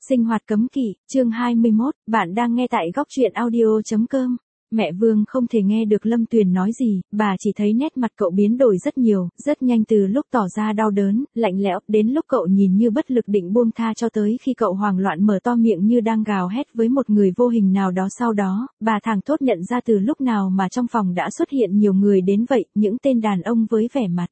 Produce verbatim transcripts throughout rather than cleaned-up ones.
Sinh hoạt cấm kỵ, chương hai mươi mốt, bạn đang nghe tại góc truyện audio.com. Mẹ Vương không thể nghe được Lâm Tuyền nói gì, bà chỉ thấy nét mặt cậu biến đổi rất nhiều, rất nhanh từ lúc tỏ ra đau đớn, lạnh lẽo, đến lúc cậu nhìn như bất lực định buông tha cho tới khi cậu hoảng loạn mở to miệng như đang gào hét với một người vô hình nào đó. Sau đó, bà thảng thốt nhận ra từ lúc nào mà trong phòng đã xuất hiện nhiều người đến vậy, những tên đàn ông với vẻ mặt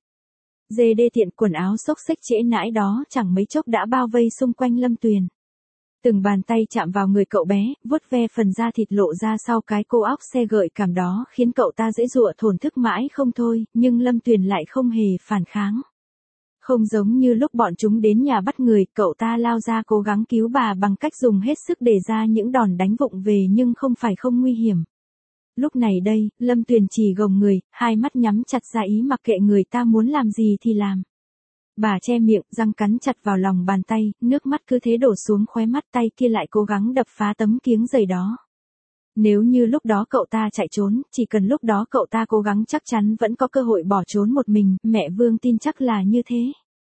dê đê tiện, quần áo xốc xếch trễ nãi đó chẳng mấy chốc đã bao vây xung quanh Lâm Tuyền. Từng bàn tay chạm vào người cậu bé, vuốt ve phần da thịt lộ ra sau cái cô óc xe gợi cảm đó khiến cậu ta dễ dụa thổn thức mãi không thôi, nhưng Lâm Tuyền lại không hề phản kháng. Không giống như lúc bọn chúng đến nhà bắt người, cậu ta lao ra cố gắng cứu bà bằng cách dùng hết sức để ra những đòn đánh vụng về nhưng không phải không nguy hiểm. Lúc này đây, Lâm Tuyền chỉ gồng người, hai mắt nhắm chặt ra ý mặc kệ người ta muốn làm gì thì làm. Bà che miệng, răng cắn chặt vào lòng bàn tay, nước mắt cứ thế đổ xuống khóe mắt, tay kia lại cố gắng đập phá tấm kiếng giày đó. Nếu như lúc đó cậu ta chạy trốn, chỉ cần lúc đó cậu ta cố gắng chắc chắn vẫn có cơ hội bỏ trốn một mình, mẹ Vương tin chắc là như thế.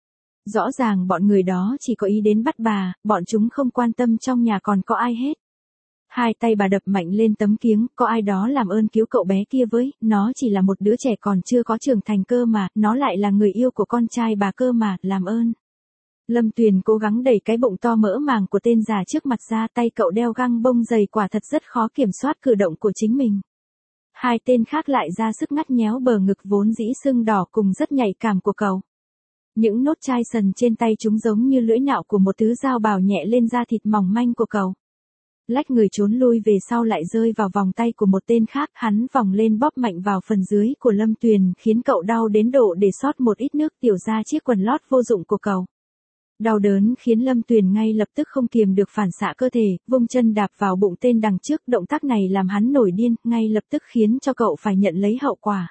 Rõ ràng bọn người đó chỉ có ý đến bắt bà, bọn chúng không quan tâm trong nhà còn có ai hết. Hai tay bà đập mạnh lên tấm kiếng, có ai đó làm ơn cứu cậu bé kia với, nó chỉ là một đứa trẻ còn chưa có trưởng thành cơ mà, nó lại là người yêu của con trai bà cơ mà, làm ơn. Lâm Tuyền cố gắng đẩy cái bụng to mỡ màng của tên già trước mặt ra, tay cậu đeo găng bông dày quả thật rất khó kiểm soát cử động của chính mình. Hai tên khác lại ra sức ngắt nhéo bờ ngực vốn dĩ sưng đỏ cùng rất nhạy cảm của cậu. Những nốt chai sần trên tay chúng giống như lưỡi nạo của một thứ dao bào nhẹ lên da thịt mỏng manh của cậu. Lách người trốn lui về sau lại rơi vào vòng tay của một tên khác, hắn vòng lên bóp mạnh vào phần dưới của Lâm Tuyền khiến cậu đau đến độ để sót một ít nước tiểu ra chiếc quần lót vô dụng của cậu. Đau đớn khiến Lâm Tuyền ngay lập tức không kiềm được phản xạ cơ thể, vung chân đạp vào bụng tên đằng trước, động tác này làm hắn nổi điên, ngay lập tức khiến cho cậu phải nhận lấy hậu quả.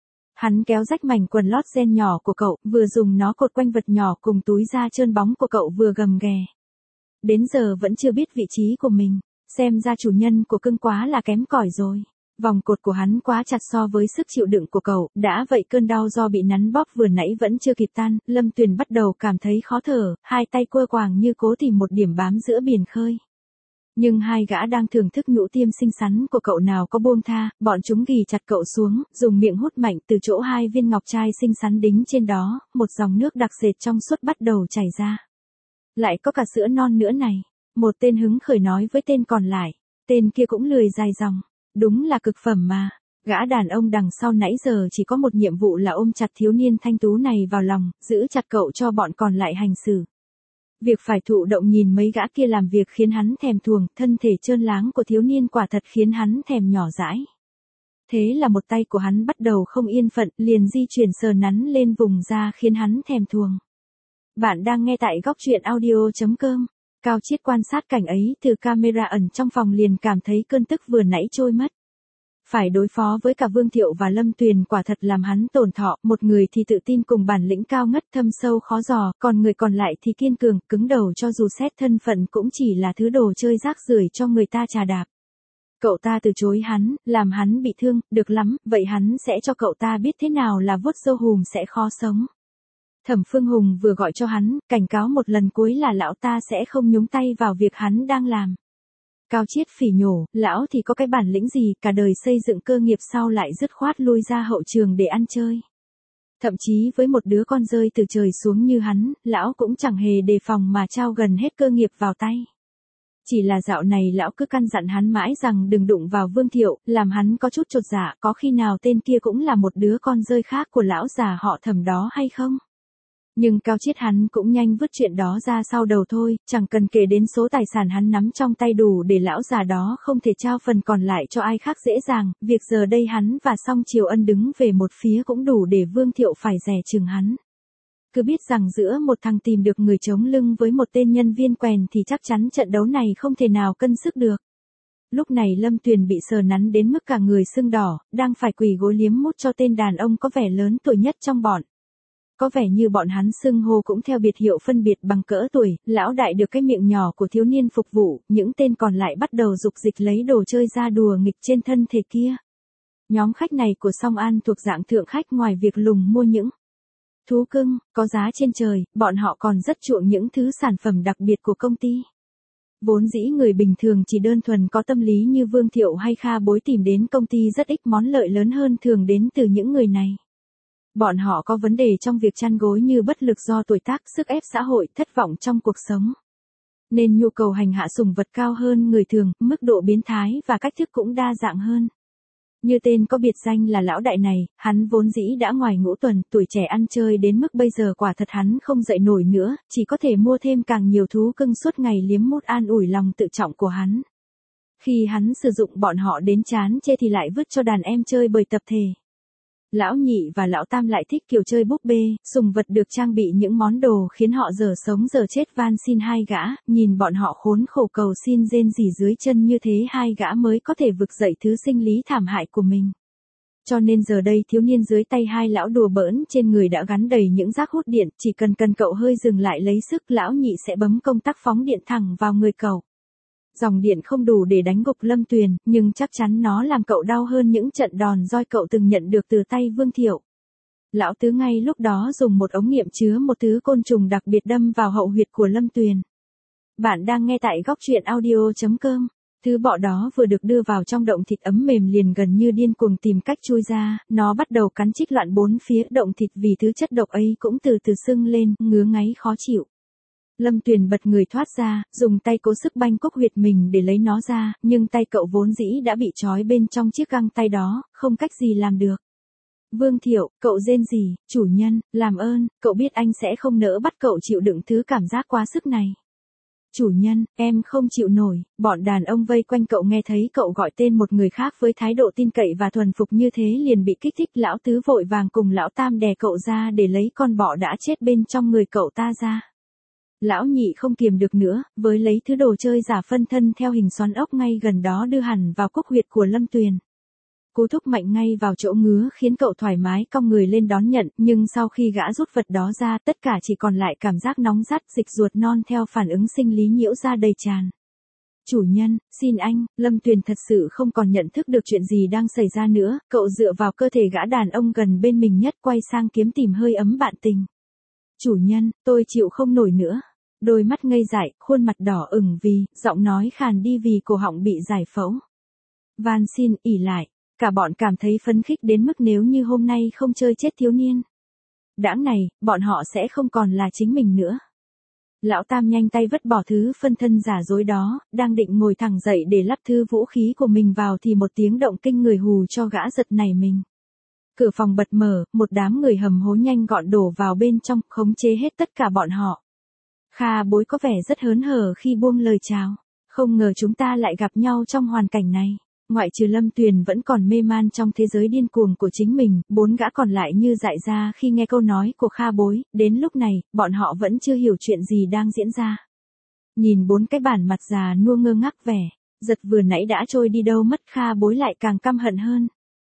Hắn kéo rách mảnh quần lót ren nhỏ của cậu, vừa dùng nó cột quanh vật nhỏ cùng túi da trơn bóng của cậu vừa gầm ghè. Đến giờ vẫn chưa biết vị trí của mình, xem ra chủ nhân của cưng quá là kém cỏi rồi. Vòng cột của hắn quá chặt so với sức chịu đựng của cậu, đã vậy cơn đau do bị nắn bóp vừa nãy vẫn chưa kịp tan, Lâm Tuyền bắt đầu cảm thấy khó thở, hai tay quơ quàng như cố tìm một điểm bám giữa biển khơi. Nhưng hai gã đang thưởng thức nhũ tiêm xinh xắn của cậu nào có buông tha, bọn chúng ghì chặt cậu xuống, dùng miệng hút mạnh từ chỗ hai viên ngọc trai xinh xắn đính trên đó, một dòng nước đặc sệt trong suốt bắt đầu chảy ra. Lại có cả sữa non nữa này, một tên hứng khởi nói với tên còn lại, tên kia cũng lười dài dòng, đúng là cực phẩm mà. Gã đàn ông đằng sau nãy giờ chỉ có một nhiệm vụ là ôm chặt thiếu niên thanh tú này vào lòng, giữ chặt cậu cho bọn còn lại hành xử. Việc phải thụ động nhìn mấy gã kia làm việc khiến hắn thèm thuồng, thân thể trơn láng của thiếu niên quả thật khiến hắn thèm nhỏ dãi. Thế là một tay của hắn bắt đầu không yên phận, liền di chuyển sờ nắn lên vùng da khiến hắn thèm thuồng. Bạn đang nghe tại góc truyện audio.com. Cao Chiết quan sát cảnh ấy từ camera ẩn trong phòng liền cảm thấy cơn tức vừa nãy trôi mất. Phải đối phó với cả Vương Thiệu và Lâm Tuyền quả thật làm hắn tổn thọ, một người thì tự tin cùng bản lĩnh cao ngất thâm sâu khó dò, còn người còn lại thì kiên cường, cứng đầu cho dù xét thân phận cũng chỉ là thứ đồ chơi rác rưởi cho người ta chà đạp. Cậu ta từ chối hắn, làm hắn bị thương, được lắm, vậy hắn sẽ cho cậu ta biết thế nào là vuốt râu hùm sẽ khó sống. Thẩm Phương Hùng vừa gọi cho hắn, cảnh cáo một lần cuối là lão ta sẽ không nhúng tay vào việc hắn đang làm. Cao Chiết phỉ nhổ, lão thì có cái bản lĩnh gì, cả đời xây dựng cơ nghiệp sau lại dứt khoát lui ra hậu trường để ăn chơi. Thậm chí với một đứa con rơi từ trời xuống như hắn, lão cũng chẳng hề đề phòng mà trao gần hết cơ nghiệp vào tay. Chỉ là dạo này lão cứ căn dặn hắn mãi rằng đừng đụng vào Vương Thiệu, làm hắn có chút chột dạ, có khi nào tên kia cũng là một đứa con rơi khác của lão già họ Thẩm đó hay không? Nhưng Cao Chiết hắn cũng nhanh vứt chuyện đó ra sau đầu thôi, chẳng cần kể đến số tài sản hắn nắm trong tay đủ để lão già đó không thể trao phần còn lại cho ai khác dễ dàng, việc giờ đây hắn và Song Triều Ân đứng về một phía cũng đủ để Vương Thiệu phải dè chừng hắn. Cứ biết rằng giữa một thằng tìm được người chống lưng với một tên nhân viên quèn thì chắc chắn trận đấu này không thể nào cân sức được. Lúc này Lâm Tuyền bị sờ nắn đến mức cả người sưng đỏ, đang phải quỳ gối liếm mút cho tên đàn ông có vẻ lớn tuổi nhất trong bọn. Có vẻ như bọn hắn xưng hô cũng theo biệt hiệu phân biệt bằng cỡ tuổi, lão đại được cái miệng nhỏ của thiếu niên phục vụ, những tên còn lại bắt đầu dục dịch lấy đồ chơi ra đùa nghịch trên thân thể kia. Nhóm khách này của Song An thuộc dạng thượng khách, ngoài việc lùng mua những thú cưng, có giá trên trời, bọn họ còn rất chuộng những thứ sản phẩm đặc biệt của công ty. Vốn dĩ người bình thường chỉ đơn thuần có tâm lý như Vương Thiệu hay Kha Bối tìm đến công ty rất ít món lợi lớn hơn thường đến từ những người này. Bọn họ có vấn đề trong việc chăn gối như bất lực do tuổi tác, sức ép xã hội, thất vọng trong cuộc sống. Nên nhu cầu hành hạ sủng vật cao hơn người thường, mức độ biến thái và cách thức cũng đa dạng hơn. Như tên có biệt danh là lão đại này, hắn vốn dĩ đã ngoài ngũ tuần, tuổi trẻ ăn chơi đến mức bây giờ quả thật hắn không dậy nổi nữa, chỉ có thể mua thêm càng nhiều thú cưng suốt ngày liếm mút an ủi lòng tự trọng của hắn. Khi hắn sử dụng bọn họ đến chán chê thì lại vứt cho đàn em chơi bời tập thể. Lão nhị và lão tam lại thích kiểu chơi búp bê, sủng vật được trang bị những món đồ khiến họ giờ sống giờ chết van xin hai gã, nhìn bọn họ khốn khổ cầu xin rên rỉ dưới chân như thế hai gã mới có thể vực dậy thứ sinh lý thảm hại của mình. Cho nên giờ đây thiếu niên dưới tay hai lão đùa bỡn trên người đã gắn đầy những rác hút điện, chỉ cần cần cậu hơi dừng lại lấy sức lão nhị sẽ bấm công tắc phóng điện thẳng vào người cậu. Dòng điện không đủ để đánh gục Lâm Tuyền, nhưng chắc chắn nó làm cậu đau hơn những trận đòn roi cậu từng nhận được từ tay Vương Thiệu. Lão tứ ngay lúc đó dùng một ống nghiệm chứa một thứ côn trùng đặc biệt đâm vào hậu huyệt của Lâm Tuyền. Bạn đang nghe tại góc truyện audio chấm com. Thứ bọ đó vừa được đưa vào trong động thịt ấm mềm liền gần như điên cuồng tìm cách chui ra, nó bắt đầu cắn chích loạn bốn phía động thịt vì thứ chất độc ấy cũng từ từ sưng lên, ngứa ngáy khó chịu. Lâm Tuyền bật người thoát ra, dùng tay cố sức banh cúc huyệt mình để lấy nó ra, nhưng tay cậu vốn dĩ đã bị trói bên trong chiếc găng tay đó, không cách gì làm được. Vương Thiệu, cậu rên rỉ, chủ nhân, làm ơn, cậu biết anh sẽ không nỡ bắt cậu chịu đựng thứ cảm giác quá sức này. Chủ nhân, em không chịu nổi, bọn đàn ông vây quanh cậu nghe thấy cậu gọi tên một người khác với thái độ tin cậy và thuần phục như thế liền bị kích thích. Lão tứ vội vàng cùng lão tam đè cậu ra để lấy con bọ đã chết bên trong người cậu ta ra. Lão nhị không kiềm được nữa, với lấy thứ đồ chơi giả phân thân theo hình xoắn ốc ngay gần đó đưa hẳn vào cúc huyệt của Lâm Tuyền. Cú thúc mạnh ngay vào chỗ ngứa khiến cậu thoải mái cong người lên đón nhận, nhưng sau khi gã rút vật đó ra tất cả chỉ còn lại cảm giác nóng rát, dịch ruột non theo phản ứng sinh lý nhiễu ra đầy tràn. Chủ nhân, xin anh, Lâm Tuyền thật sự không còn nhận thức được chuyện gì đang xảy ra nữa, cậu dựa vào cơ thể gã đàn ông gần bên mình nhất quay sang kiếm tìm hơi ấm bạn tình. Chủ nhân, tôi chịu không nổi nữa. Đôi mắt ngây dại, khuôn mặt đỏ ửng vì, giọng nói khàn đi vì cổ họng bị giải phẫu. Van xin, ỉ lại. Cả bọn cảm thấy phấn khích đến mức nếu như hôm nay không chơi chết thiếu niên đãng này, bọn họ sẽ không còn là chính mình nữa. Lão tam nhanh tay vứt bỏ thứ phân thân giả dối đó, đang định ngồi thẳng dậy để lắp thứ vũ khí của mình vào thì một tiếng động kinh người hù cho gã giật nảy mình. Cửa phòng bật mở, một đám người hầm hố nhanh gọn đổ vào bên trong, khống chế hết tất cả bọn họ. Kha Bối có vẻ rất hớn hở khi buông lời chào. Không ngờ chúng ta lại gặp nhau trong hoàn cảnh này. Ngoại trừ Lâm Tuyền vẫn còn mê man trong thế giới điên cuồng của chính mình, bốn gã còn lại như dại ra khi nghe câu nói của Kha Bối, đến lúc này, bọn họ vẫn chưa hiểu chuyện gì đang diễn ra. Nhìn bốn cái bản mặt già nua ngơ ngác vẻ, giật vừa nãy đã trôi đi đâu mất, Kha Bối lại càng căm hận hơn.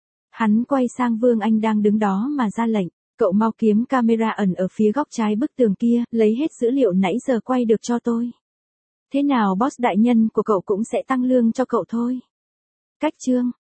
Hắn quay sang Vương Anh đang đứng đó mà ra lệnh, cậu mau kiếm camera ẩn ở phía góc trái bức tường kia, lấy hết dữ liệu nãy giờ quay được cho tôi. Thế nào boss đại nhân của cậu cũng sẽ tăng lương cho cậu thôi. Cách chương